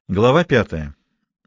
Глава 5.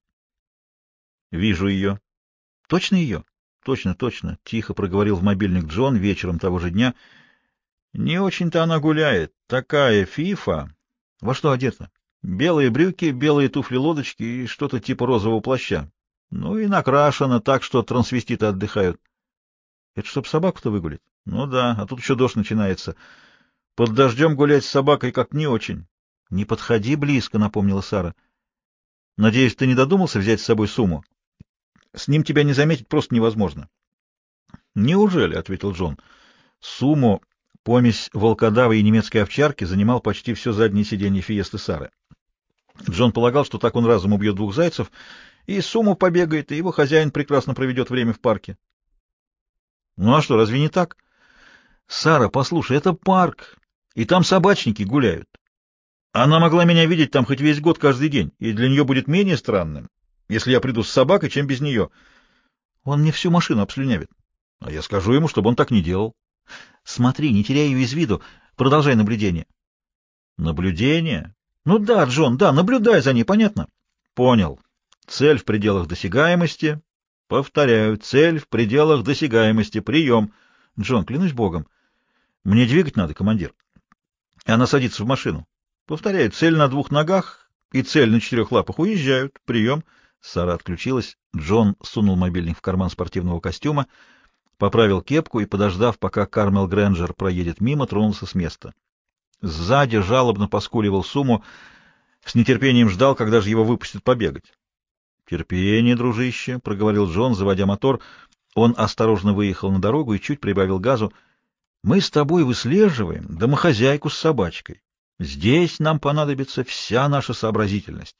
Вижу ее. Точно ее? Точно, точно. Тихо проговорил в мобильник Джон вечером того же дня. Не очень-то она гуляет. Такая фифа. Во что одета? Белые брюки, белые туфли-лодочки и что-то типа розового плаща. Ну и накрашена так, что трансвеститы отдыхают. Это чтоб собаку-то выгулить? Ну да, а тут еще дождь начинается. Под дождем гулять с собакой как не очень. Не подходи близко, напомнила Сара. Надеюсь, ты не додумался взять с собой сумму? С ним тебя не заметить просто невозможно. Неужели? — ответил Джон. Сумо, помесь волкодава и немецкой овчарки, занимал почти все заднее сиденье Фиесты Сары. Джон полагал, что так он разом убьет двух зайцев, и Сумо побегает, и его хозяин прекрасно проведет время в парке. Ну а что, разве не так? Сара, послушай, это парк, и там собачники гуляют. Она могла меня видеть там хоть весь год каждый день, и для нее будет менее странным, если я приду с собакой, чем без нее. Он мне всю машину обслюнявит. А я скажу ему, чтобы он так не делал. Смотри, не теряй ее из виду. Продолжай наблюдение. Наблюдение? Ну да, Джон, да, наблюдай за ней, понятно? Понял. Цель в пределах досягаемости. Повторяю, цель в пределах досягаемости. Прием. Джон, клянусь богом. Мне двигать надо, командир. И она садится в машину. Повторяю, цель на двух ногах и цель на четырех лапах. Уезжают. Прием. Сара отключилась. Джон сунул мобильник в карман спортивного костюма, поправил кепку и, подождав, пока Кармел Грэнджер проедет мимо, тронулся с места. Сзади жалобно поскуливал Суму, с нетерпением ждал, когда же его выпустят побегать. «Терпение, дружище», — проговорил Джон, заводя мотор. Он осторожно выехал на дорогу и чуть прибавил газу. «Мы с тобой выслеживаем домохозяйку с собачкой. Здесь нам понадобится вся наша сообразительность».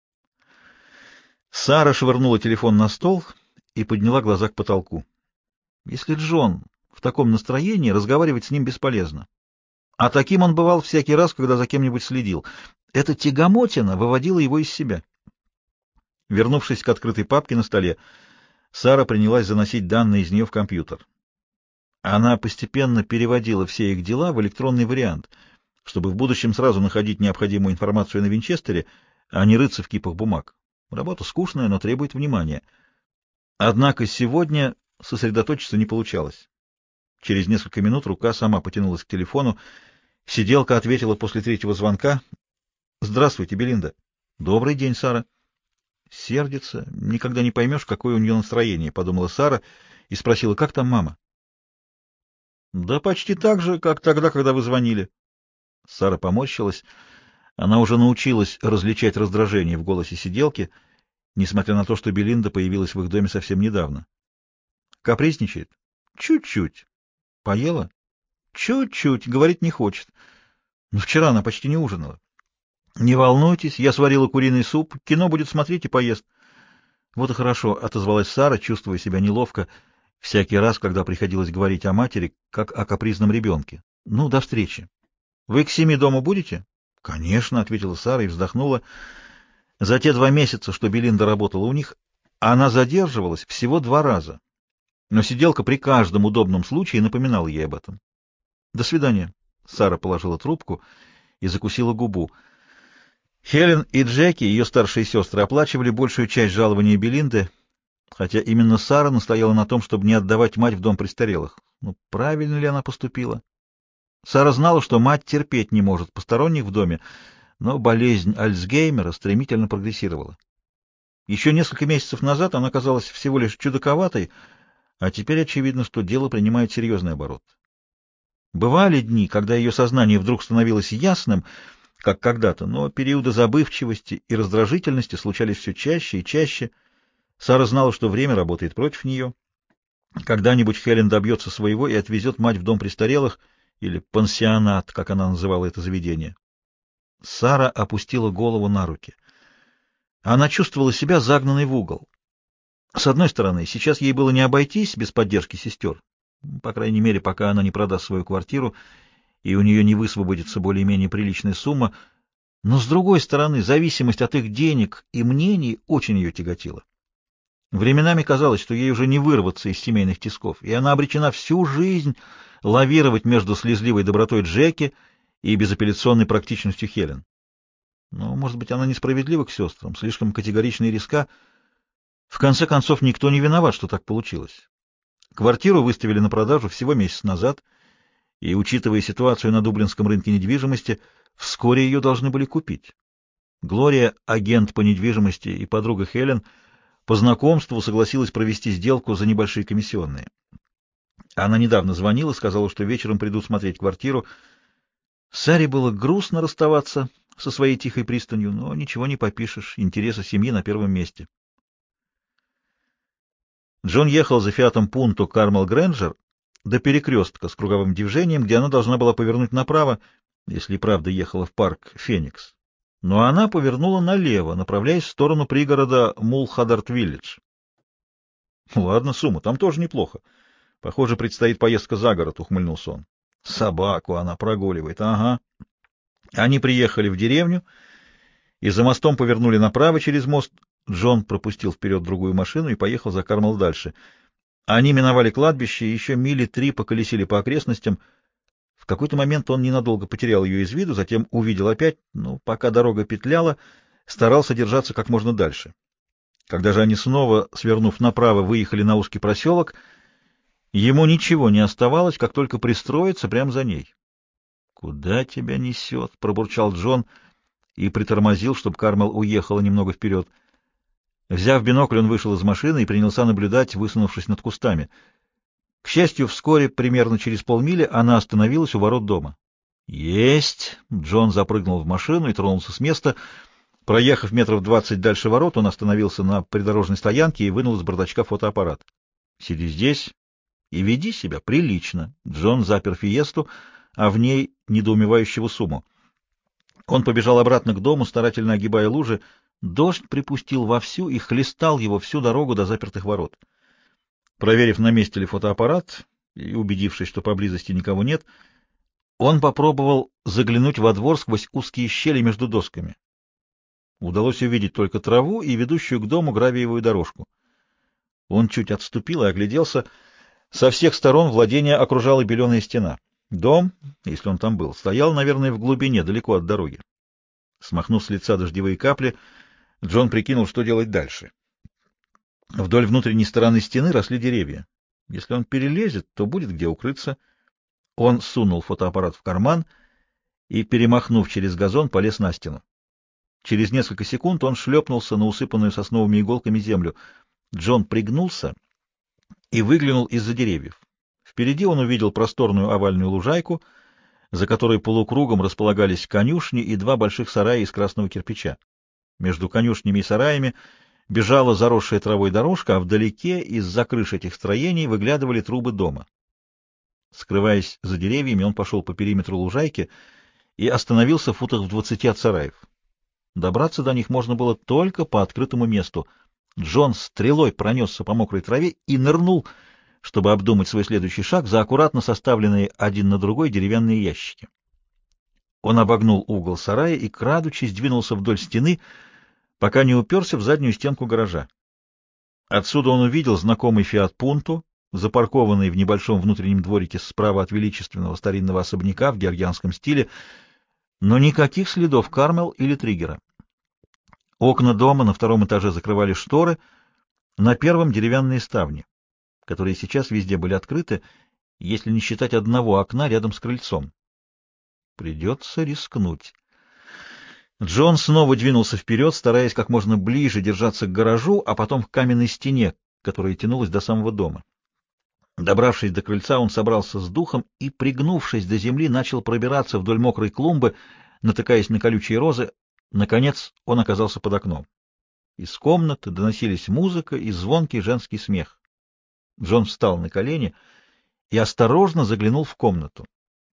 Сара швырнула телефон на стол и подняла глаза к потолку. Если Джон в таком настроении, разговаривать с ним бесполезно. А таким он бывал всякий раз, когда за кем-нибудь следил. Эта тягомотина выводила его из себя. Вернувшись к открытой папке на столе, Сара принялась заносить данные из нее в компьютер. Она постепенно переводила все их дела в электронный вариант, чтобы в будущем сразу находить необходимую информацию на Винчестере, а не рыться в кипах бумаг. Работа скучная, но требует внимания. Однако сегодня сосредоточиться не получалось. Через несколько минут рука сама потянулась к телефону. Сиделка ответила после третьего звонка. «Здравствуйте, Белинда». «Добрый день, Сара». «Сердится. Никогда не поймешь, какое у нее настроение», — подумала Сара и спросила, «Как там мама?» «Да почти так же, как тогда, когда вы звонили». Сара поморщилась. Она уже научилась различать раздражение в голосе сиделки, несмотря на то, что Белинда появилась в их доме совсем недавно. «Капризничает?» «Чуть-чуть». «Поела?» «Чуть-чуть. Говорить не хочет. Но вчера она почти не ужинала». «Не волнуйтесь, я сварила куриный суп, кино будет смотреть и поест». «Вот и хорошо», — отозвалась Сара, чувствуя себя неловко всякий раз, когда приходилось говорить о матери, как о капризном ребенке. «Ну, до встречи». «Вы к 7 дома будете?» «Конечно», — ответила Сара и вздохнула. За те 2 месяца, что Белинда работала у них, она задерживалась всего 2 раза, но сиделка при каждом удобном случае напоминала ей об этом. «До свидания». Сара положила трубку и закусила губу. Хелен и Джеки, ее старшие сестры, оплачивали большую часть жалования Белинды, хотя именно Сара настояла на том, чтобы не отдавать мать в дом престарелых. Ну, правильно ли она поступила? Сара знала, что мать терпеть не может посторонних в доме, но болезнь Альцгеймера стремительно прогрессировала. Еще несколько месяцев назад она казалась всего лишь чудаковатой, а теперь очевидно, что дело принимает серьезный оборот. Бывали дни, когда ее сознание вдруг становилось ясным, как когда-то, но периоды забывчивости и раздражительности случались все чаще и чаще. Сара знала, что время работает против нее. Когда-нибудь Хелен добьется своего и отвезет мать в дом престарелых, или пансионат, как она называла это заведение. Сара опустила голову на руки. Она чувствовала себя загнанной в угол. С одной стороны, сейчас ей было не обойтись без поддержки сестер, по крайней мере, пока она не продаст свою квартиру и у нее не высвободится более-менее приличная сумма, но с другой стороны, зависимость от их денег и мнений очень ее тяготила. Временами казалось, что ей уже не вырваться из семейных тисков, и она обречена всю жизнь лавировать между слезливой добротой Джеки и безапелляционной практичностью Хелен. Но, может быть, она несправедлива к сестрам, слишком категорична и резка. В конце концов, никто не виноват, что так получилось. Квартиру выставили на продажу всего месяц назад, и, учитывая ситуацию на дублинском рынке недвижимости, вскоре ее должны были купить. Глория, агент по недвижимости и подруга Хелен, по знакомству согласилась провести сделку за небольшие комиссионные. Она недавно звонила, сказала, что вечером придут смотреть квартиру. Саре было грустно расставаться со своей тихой пристанью, но ничего не попишешь, интересы семьи на первом месте. Джон ехал за Фиатом Пунто Кармел Грэнджер до перекрестка с круговым движением, где она должна была повернуть направо, если и правда ехала в парк Феникс. Но она повернула налево, направляясь в сторону пригорода Мулхадарт-Виллидж. Ладно, Сумма, там тоже неплохо. Похоже, предстоит поездка за город, ухмыльнулся он. Собаку она прогуливает, ага. Они приехали в деревню и за мостом повернули направо через мост. Джон пропустил вперед другую машину и поехал за Кармел дальше. Они миновали кладбище и еще мили 3 поколесили по окрестностям. В какой-то момент он ненадолго потерял ее из виду, затем увидел опять, но пока дорога петляла, старался держаться как можно дальше. Когда же они снова, свернув направо, выехали на узкий проселок, ему ничего не оставалось, как только пристроиться прямо за ней. «Куда тебя несет?» — пробурчал Джон и притормозил, чтобы Кармел уехала немного вперед. Взяв бинокль, он вышел из машины и принялся наблюдать, высунувшись над кустами. К счастью, вскоре, примерно через полмили, она остановилась у ворот дома. «Есть!» — Джон запрыгнул в машину и тронулся с места. Проехав метров 20 дальше ворот, он остановился на придорожной стоянке и вынул из бардачка фотоаппарат. «Сиди здесь и веди себя прилично». Джон запер Фиесту, а в ней недоумевающего Сумму. Он побежал обратно к дому, старательно огибая лужи. Дождь припустил вовсю и хлестал его всю дорогу до запертых ворот. Проверив, на месте ли фотоаппарат, и убедившись, что поблизости никого нет, он попробовал заглянуть во двор сквозь узкие щели между досками. Удалось увидеть только траву и ведущую к дому гравиевую дорожку. Он чуть отступил и огляделся. Со всех сторон владение окружала беленая стена. Дом, если он там был, стоял, наверное, в глубине, далеко от дороги. Смахнув с лица дождевые капли, Джон прикинул, что делать дальше. Вдоль внутренней стороны стены росли деревья. Если он перелезет, то будет где укрыться. Он сунул фотоаппарат в карман и, перемахнув через газон, полез на стену. Через несколько секунд он шлепнулся на усыпанную сосновыми иголками землю. Джон пригнулся и выглянул из-за деревьев. Впереди он увидел просторную овальную лужайку, за которой полукругом располагались конюшни и 2 больших сарая из красного кирпича. Между конюшнями и сараями бежала заросшая травой дорожка, а вдалеке из-за крыш этих строений выглядывали трубы дома. Скрываясь за деревьями, он пошел по периметру лужайки и остановился в футах в 20 от сараев. Добраться до них можно было только по открытому месту. Джон стрелой пронесся по мокрой траве и нырнул, чтобы обдумать свой следующий шаг, за аккуратно составленные один на другой деревянные ящики. Он обогнул угол сарая и, крадучись, двинулся вдоль стены, пока не уперся в заднюю стенку гаража. Отсюда он увидел знакомый Фиат Пунто, запаркованный в небольшом внутреннем дворике справа от величественного старинного особняка в георгианском стиле, но никаких следов Кармел или Триггера. Окна дома на 2-м этаже закрывали шторы, на 1-м деревянные ставни, которые сейчас везде были открыты, если не считать одного окна рядом с крыльцом. Придется рискнуть. Джон снова двинулся вперед, стараясь как можно ближе держаться к гаражу, а потом к каменной стене, которая тянулась до самого дома. Добравшись до крыльца, он собрался с духом и, пригнувшись до земли, начал пробираться вдоль мокрой клумбы, натыкаясь на колючие розы. Наконец он оказался под окном. Из комнаты доносились музыка и звонкий женский смех. Джон встал на колени и осторожно заглянул в комнату.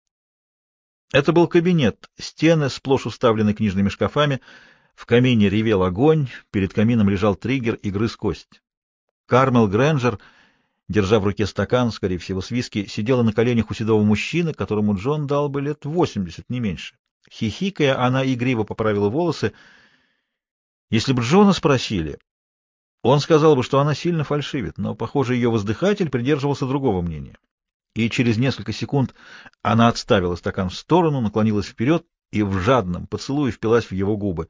Это был кабинет, стены сплошь уставлены книжными шкафами, в камине ревел огонь, перед камином лежал Триггер и грыз кость. Кармел Грэнджер, держа в руке стакан, скорее всего, с виски, сидела на коленях у седого мужчины, которому Джон дал бы лет 80, не меньше. Хихикая, она игриво поправила волосы. Если бы Джона спросили, он сказал бы, что она сильно фальшивит, но, похоже, ее воздыхатель придерживался другого мнения. И через несколько секунд она отставила стакан в сторону, наклонилась вперед и в жадном поцелуе впилась в его губы.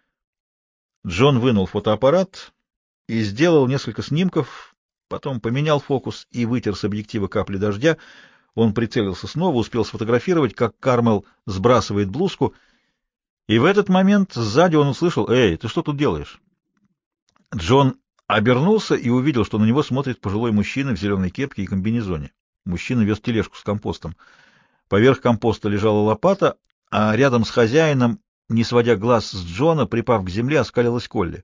Джон вынул фотоаппарат и сделал несколько снимков, потом поменял фокус и вытер с объектива капли дождя. Он прицелился снова, успел сфотографировать, как Кармел сбрасывает блузку, и в этот момент сзади он услышал: «Эй, ты что тут делаешь?» Джон обернулся и увидел, что на него смотрит пожилой мужчина в зеленой кепке и комбинезоне. Мужчина вез тележку с компостом. Поверх компоста лежала лопата, а рядом с хозяином, не сводя глаз с Джона, припав к земле, оскалилась Колли.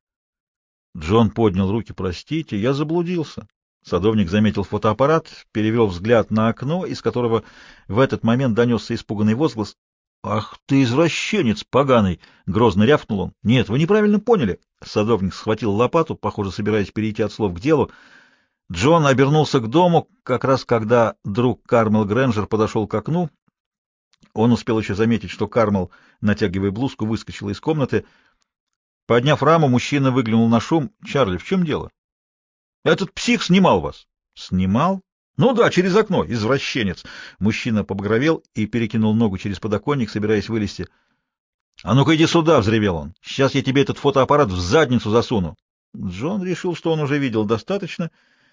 Джон поднял руки. «Простите, я заблудился». Садовник заметил фотоаппарат, перевел взгляд на окно, из которого в этот момент донесся испуганный возглас. «Ах ты, извращенец поганый!» — грозно рявкнул он. «Нет, вы неправильно поняли». Садовник схватил лопату, похоже, собираясь перейти от слов к делу. Джон обернулся к дому, как раз когда друг Кармел Грэнджер подошел к окну. Он успел еще заметить, что Кармел, натягивая блузку, выскочила из комнаты. Подняв раму, мужчина выглянул на шум. «Чарли, в чем дело?» «Этот псих снимал вас». «Снимал?» «Ну да, через окно, извращенец». Мужчина побагровел и перекинул ногу через подоконник, собираясь вылезти. «А ну-ка иди сюда!» — взревел он. «Сейчас я тебе этот фотоаппарат в задницу засуну». Джон решил, что он уже видел достаточно,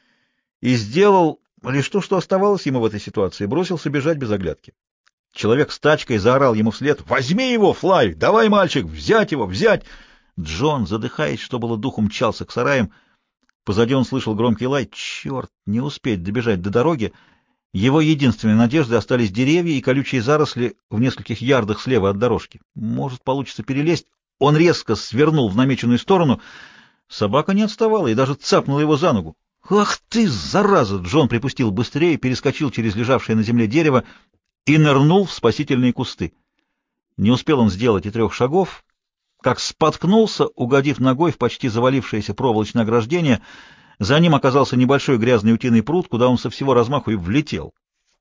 и сделал лишь то, что оставалось ему в этой ситуации, бросился бежать без оглядки. Человек с тачкой заорал ему вслед: «Возьми его, Флай! Давай, мальчик, взять его, взять!» Джон, задыхаясь, что было духу, мчался к сараям. Позади он слышал громкий лай. Черт, не успеть добежать до дороги. Его единственной надеждой остались деревья и колючие заросли в нескольких ярдах слева от дорожки. Может, получится перелезть. Он резко свернул в намеченную сторону. Собака не отставала и даже цапнула его за ногу. «Ах ты, зараза!» Джон припустил быстрее, перескочил через лежавшее на земле дерево и нырнул в спасительные кусты. Не успел он сделать и 3 шагов, как споткнулся, угодив ногой в почти завалившееся проволочное ограждение. За ним оказался небольшой грязный утиный пруд, куда он со всего размаху и влетел.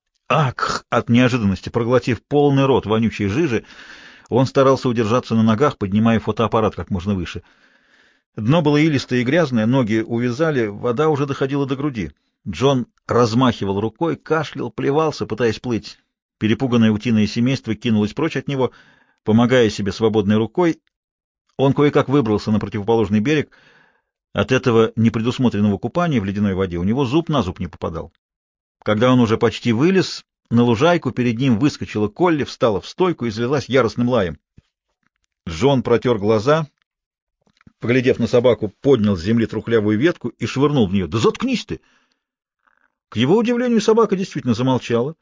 Ах! От неожиданности, проглотив полный рот вонючей жижи, он старался удержаться на ногах, поднимая фотоаппарат как можно выше. Дно было илистое и грязное, ноги увязали, вода уже доходила до груди. Джон размахивал рукой, кашлял, плевался, пытаясь плыть. Перепуганное утиное семейство кинулось прочь от него, помогая себе свободной рукой. Он кое-как выбрался на противоположный берег. От этого непредусмотренного купания в ледяной воде у него зуб на зуб не попадал. Когда он уже почти вылез, на лужайку перед ним выскочила Колли, встала в стойку и залилась яростным лаем. Джон протер глаза, поглядев на собаку, поднял с земли трухлявую ветку и швырнул в нее. «Да заткнись ты!» К его удивлению, собака действительно замолчала,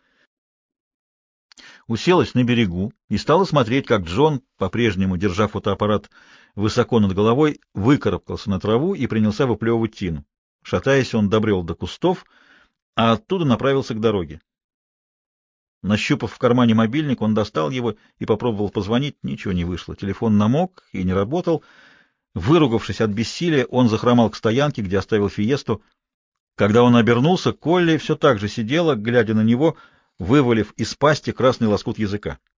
уселась на берегу и стала смотреть, как Джон, по-прежнему держа фотоаппарат высоко над головой, выкарабкался на траву и принялся выплевывать тину. Шатаясь, он добрел до кустов, а оттуда направился к дороге. Нащупав в кармане мобильник, он достал его и попробовал позвонить. Ничего не вышло. Телефон намок и не работал. Выругавшись от бессилия, он захромал к стоянке, где оставил Фиесту. Когда он обернулся, Колли все так же сидела, глядя на него, вывалив из пасти красный лоскут языка.